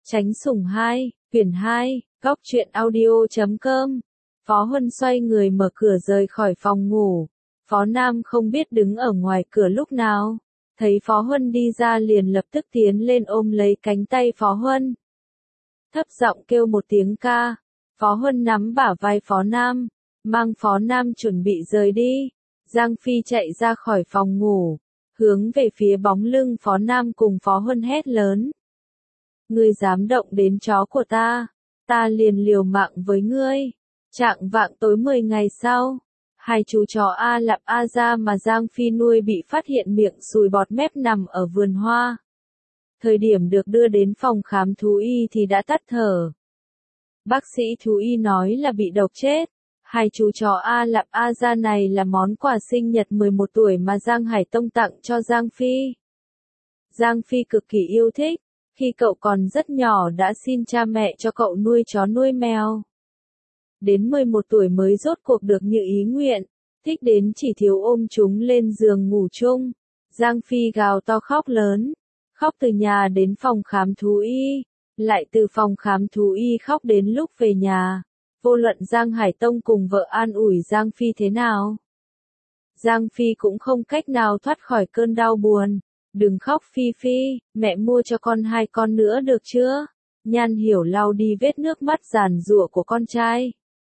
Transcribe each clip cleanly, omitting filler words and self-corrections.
Chánh sủng 2, quyển 2, góc truyện audio.com. Phó Huân xoay người mở cửa rời khỏi phòng ngủ. Phó Nam không biết đứng ở ngoài cửa lúc nào. Thấy Phó Huân đi ra liền lập tức tiến lên ôm lấy cánh tay Phó Huân. Thấp giọng kêu một tiếng ca. Phó Huân nắm bả vai Phó Nam, mang Phó Nam chuẩn bị rời đi. Giang Phi chạy ra khỏi phòng ngủ, hướng về phía bóng lưng Phó Nam cùng Phó Huân hét lớn. Ngươi dám động đến chó của ta liền liều mạng với ngươi. Trạng vạng tối 10 ngày sau, hai chú chó A Lạp A Gia mà Giang Phi nuôi bị phát hiện miệng sùi bọt mép nằm ở vườn hoa. Thời điểm được đưa đến phòng khám thú y thì đã tắt thở. Bác sĩ thú y nói là bị độc chết. Hai chú chó A Lạp A Gia này là món quà sinh nhật 11 tuổi mà Giang Hải Tông tặng cho Giang Phi. Giang Phi cực kỳ yêu thích. Khi cậu còn rất nhỏ đã xin cha mẹ cho cậu nuôi chó nuôi mèo. Đến 11 tuổi mới rốt cuộc được như ý nguyện, thích đến chỉ thiếu ôm chúng lên giường ngủ chung. Giang Phi gào to khóc lớn, khóc từ nhà đến phòng khám thú y, lại từ phòng khám thú y khóc đến lúc về nhà. Vô luận Giang Hải Tông cùng vợ an ủi Giang Phi thế nào, Giang Phi cũng không cách nào thoát khỏi cơn đau buồn. Đừng khóc Phi Phi, mẹ mua cho con 2 con nữa được chưa? Nhan Hiểu lau đi vết nước mắt giàn giụa của con trai.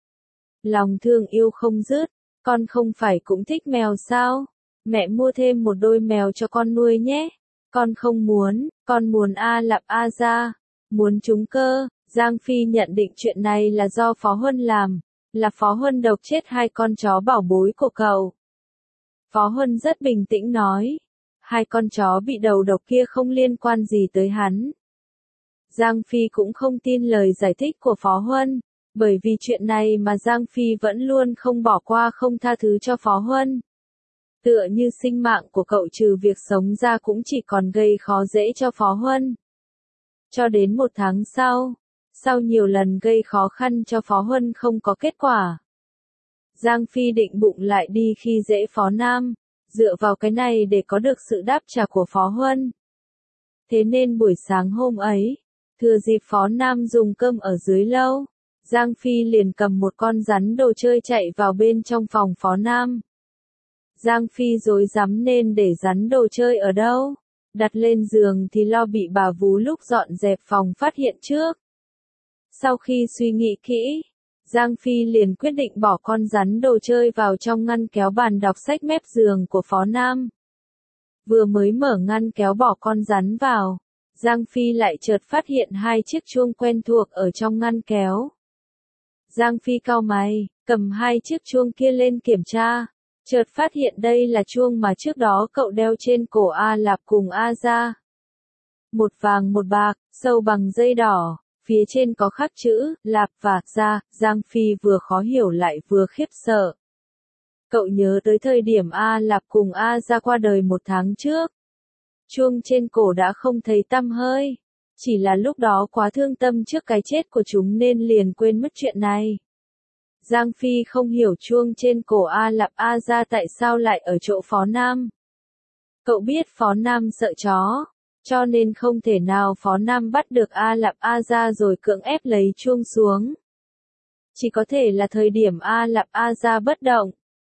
Lòng thương yêu không dứt, con không phải cũng thích mèo sao? Mẹ mua thêm một đôi mèo cho con nuôi nhé. Con không muốn, con muốn A Lạp A Gia, muốn chúng cơ. Giang Phi nhận định chuyện này là do Phó Huân làm, là Phó Huân độc chết 2 con chó bảo bối của cậu. Phó Huân rất bình tĩnh nói. 2 con chó bị đầu độc kia không liên quan gì tới hắn. Giang Phi cũng không tin lời giải thích của Phó Huân, bởi vì chuyện này mà Giang Phi vẫn luôn không bỏ qua không tha thứ cho Phó Huân. Tựa như sinh mạng của cậu trừ việc sống ra cũng chỉ còn gây khó dễ cho Phó Huân. Cho đến 1 tháng sau nhiều lần gây khó khăn cho Phó Huân không có kết quả, Giang Phi định bụng lại đi khi dễ Phó Nam. Dựa vào cái này để có được sự đáp trả của Phó Huân. Thế nên buổi sáng hôm ấy, thừa dịp Phó Nam dùng cơm ở dưới lâu, Giang Phi liền cầm một con rắn đồ chơi chạy vào bên trong phòng Phó Nam. Giang Phi rối rắm nên để rắn đồ chơi ở đâu, đặt lên giường thì lo bị bà vú lúc dọn dẹp phòng phát hiện trước. Sau khi suy nghĩ kỹ, Giang Phi liền quyết định bỏ con rắn đồ chơi vào trong ngăn kéo bàn đọc sách mép giường của Phó Nam. Vừa mới mở ngăn kéo bỏ con rắn vào, Giang Phi lại chợt phát hiện 2 chiếc chuông quen thuộc ở trong ngăn kéo. Giang Phi cau mày, cầm 2 chiếc chuông kia lên kiểm tra, chợt phát hiện đây là chuông mà trước đó cậu đeo trên cổ A Lạp cùng A Gia. Một vàng một bạc, sâu bằng dây đỏ. Phía trên có khắc chữ, Lạp và Gia. Giang Phi vừa khó hiểu lại vừa khiếp sợ. Cậu nhớ tới thời điểm A Lạp cùng A Gia qua đời 1 tháng trước. Chuông trên cổ đã không thấy tăm hơi. Chỉ là lúc đó quá thương tâm trước cái chết của chúng nên liền quên mất chuyện này. Giang Phi không hiểu chuông trên cổ A Lạp A Gia tại sao lại ở chỗ Phó Nam. Cậu biết Phó Nam sợ chó, cho nên không thể nào Phó Nam bắt được A Lạp A Gia rồi cưỡng ép lấy chuông xuống. Chỉ có thể là thời điểm A Lạp A Gia bất động.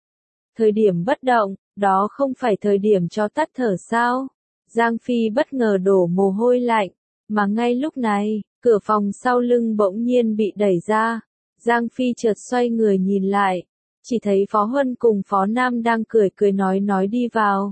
Thời điểm bất động, đó không phải thời điểm cho tắt thở sao? Giang Phi bất ngờ đổ mồ hôi lạnh, mà ngay lúc này, cửa phòng sau lưng bỗng nhiên bị đẩy ra. Giang Phi chợt xoay người nhìn lại, chỉ thấy Phó Huân cùng Phó Nam đang cười cười nói đi vào.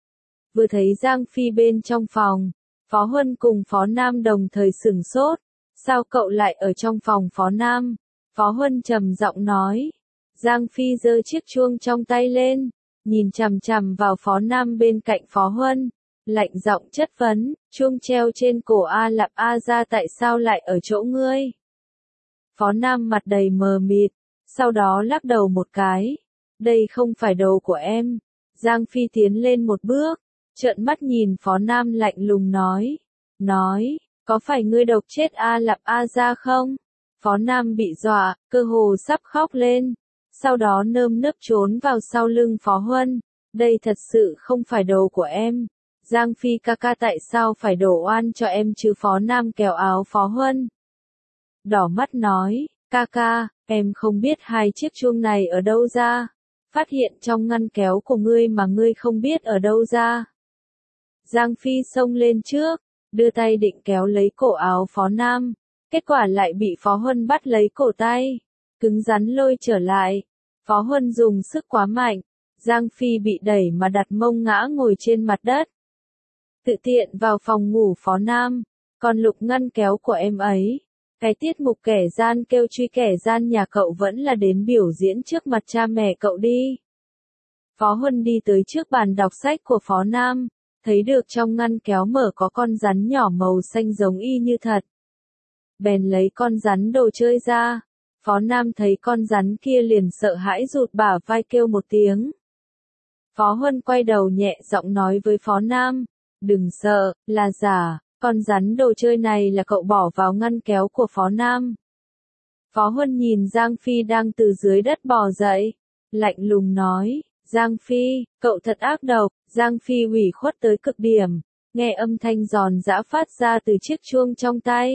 Vừa thấy Giang Phi bên trong phòng, Phó Huân cùng Phó Nam đồng thời sửng sốt. Sao cậu lại ở trong phòng Phó Nam? Phó Huân trầm giọng nói. Giang Phi giơ chiếc chuông trong tay lên, nhìn chằm chằm vào Phó Nam bên cạnh Phó Huân, lạnh giọng chất vấn, chuông treo trên cổ A Lạp A Gia tại sao lại ở chỗ ngươi? Phó Nam mặt đầy mờ mịt, sau đó lắc đầu một cái. Đây không phải đồ của em. Giang Phi tiến lên một bước, trợn mắt nhìn Phó Nam lạnh lùng nói, có phải ngươi độc chết A Lạp A Gia không? Phó Nam bị dọa, cơ hồ sắp khóc lên, sau đó nơm nớp trốn vào sau lưng Phó Huân. Đây thật sự không phải đồ của em. Giang Phi ca ca tại sao phải đổ oan cho em chứ? Phó Nam kéo áo Phó Huân. Đỏ mắt nói, ca ca, em không biết hai chiếc chuông này ở đâu ra. Phát hiện trong ngăn kéo của ngươi mà ngươi không biết ở đâu ra. Giang Phi xông lên trước, đưa tay định kéo lấy cổ áo Phó Nam. Kết quả lại bị Phó Huân bắt lấy cổ tay, cứng rắn lôi trở lại. Phó Huân dùng sức quá mạnh, Giang Phi bị đẩy mà đặt mông ngã ngồi trên mặt đất. Tự tiện vào phòng ngủ Phó Nam, còn lục ngăn kéo của em ấy. Cái tiết mục kẻ gian kêu truy kẻ gian nhà cậu vẫn là đến biểu diễn trước mặt cha mẹ cậu đi. Phó Huân đi tới trước bàn đọc sách của Phó Nam, thấy được trong ngăn kéo mở có con rắn nhỏ màu xanh giống y như thật. Bèn lấy con rắn đồ chơi ra. Phó Nam thấy con rắn kia liền sợ hãi rụt bả vai kêu một tiếng. Phó Huân quay đầu nhẹ giọng nói với Phó Nam, đừng sợ, là giả, con rắn đồ chơi này là cậu bỏ vào ngăn kéo của Phó Nam. Phó Huân nhìn Giang Phi đang từ dưới đất bò dậy, lạnh lùng nói, Giang Phi, cậu thật ác độc. Giang Phi ủy khuất tới cực điểm, nghe âm thanh giòn giã phát ra từ chiếc chuông trong tay.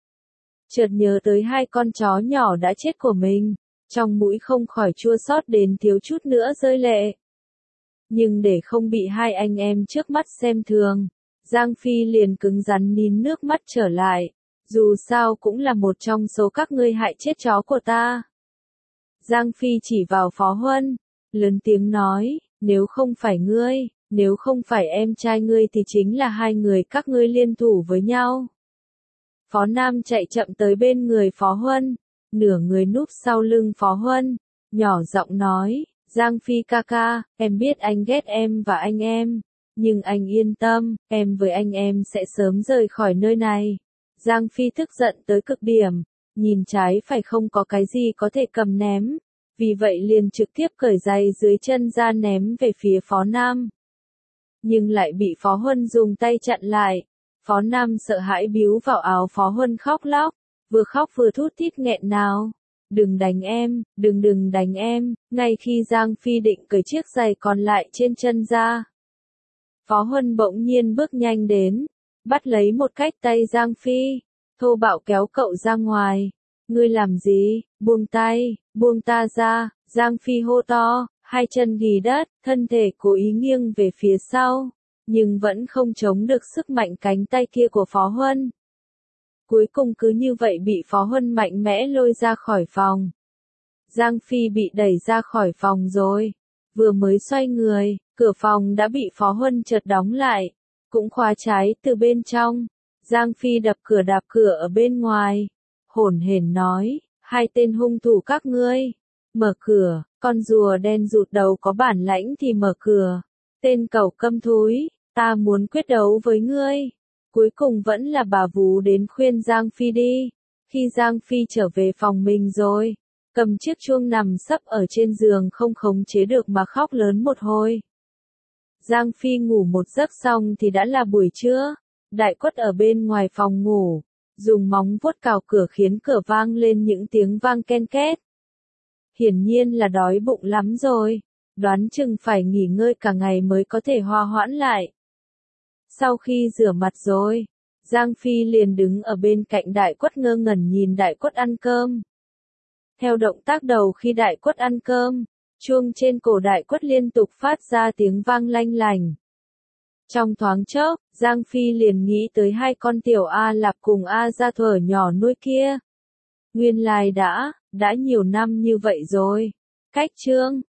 Chợt nhớ tới hai con chó nhỏ đã chết của mình, trong mũi không khỏi chua xót đến thiếu chút nữa rơi lệ. Nhưng để không bị hai anh em trước mắt xem thường, Giang Phi liền cứng rắn nín nước mắt trở lại, dù sao cũng là một trong số các ngươi hại chết chó của ta. Giang Phi chỉ vào Phó Huân, lớn tiếng nói, nếu không phải ngươi, nếu không phải em trai ngươi thì chính là hai người các ngươi liên thủ với nhau. Phó Nam chạy chậm tới bên người Phó Huân, nửa người núp sau lưng Phó Huân, nhỏ giọng nói, Giang Phi ca ca, em biết anh ghét em và anh em, nhưng anh yên tâm, em với anh em sẽ sớm rời khỏi nơi này. Giang Phi tức giận tới cực điểm, nhìn trái phải không có cái gì có thể cầm ném, vì vậy liền trực tiếp cởi giày dưới chân ra ném về phía Phó Nam. Nhưng lại bị Phó Huân dùng tay chặn lại. Phó Nam sợ hãi bíu vào áo Phó Huân khóc lóc, vừa khóc vừa thút thít nghẹn ngào. Đừng đánh em, đừng đánh em, ngay khi Giang Phi định cởi chiếc giày còn lại trên chân ra. Phó Huân bỗng nhiên bước nhanh đến, bắt lấy một cách tay Giang Phi, thô bạo kéo cậu ra ngoài. Ngươi làm gì, buông tay, buông ta ra, Giang Phi hô to, hai chân ghì đất, thân thể cố ý nghiêng về phía sau, nhưng vẫn không chống được sức mạnh cánh tay kia của Phó Huân. Cuối cùng cứ như vậy bị Phó Huân mạnh mẽ lôi ra khỏi phòng. Giang Phi bị đẩy ra khỏi phòng rồi. Vừa mới xoay người, cửa phòng đã bị Phó Huân chợt đóng lại, cũng khóa trái từ bên trong. Giang Phi đập cửa đạp cửa ở bên ngoài, hổn hển nói, hai tên hung thủ các ngươi, mở cửa, con rùa đen rụt đầu có bản lãnh thì mở cửa. Tên cẩu câm thúi, ta muốn quyết đấu với ngươi. Cuối cùng vẫn là bà Vú đến khuyên Giang Phi đi. Khi Giang Phi trở về phòng mình rồi, cầm chiếc chuông nằm sấp ở trên giường không khống chế được mà khóc lớn một hồi. Giang Phi ngủ một giấc xong thì đã là buổi trưa. Đại Quất ở bên ngoài phòng ngủ, dùng móng vuốt cào cửa khiến cửa vang lên những tiếng vang ken két. Hiển nhiên là đói bụng lắm rồi, đoán chừng phải nghỉ ngơi cả ngày mới có thể hòa hoãn lại. Sau khi rửa mặt rồi, Giang Phi liền đứng ở bên cạnh Đại Quất ngơ ngẩn nhìn Đại Quất ăn cơm. Theo động tác đầu khi Đại Quất ăn cơm, chuông trên cổ Đại Quất liên tục phát ra tiếng vang lanh lành. Trong thoáng chốc, Giang Phi liền nghĩ tới hai con tiểu A Lạp cùng A Gia Thuở nhỏ nuôi kia. Nguyên lai đã nhiều năm như vậy rồi. Cách chương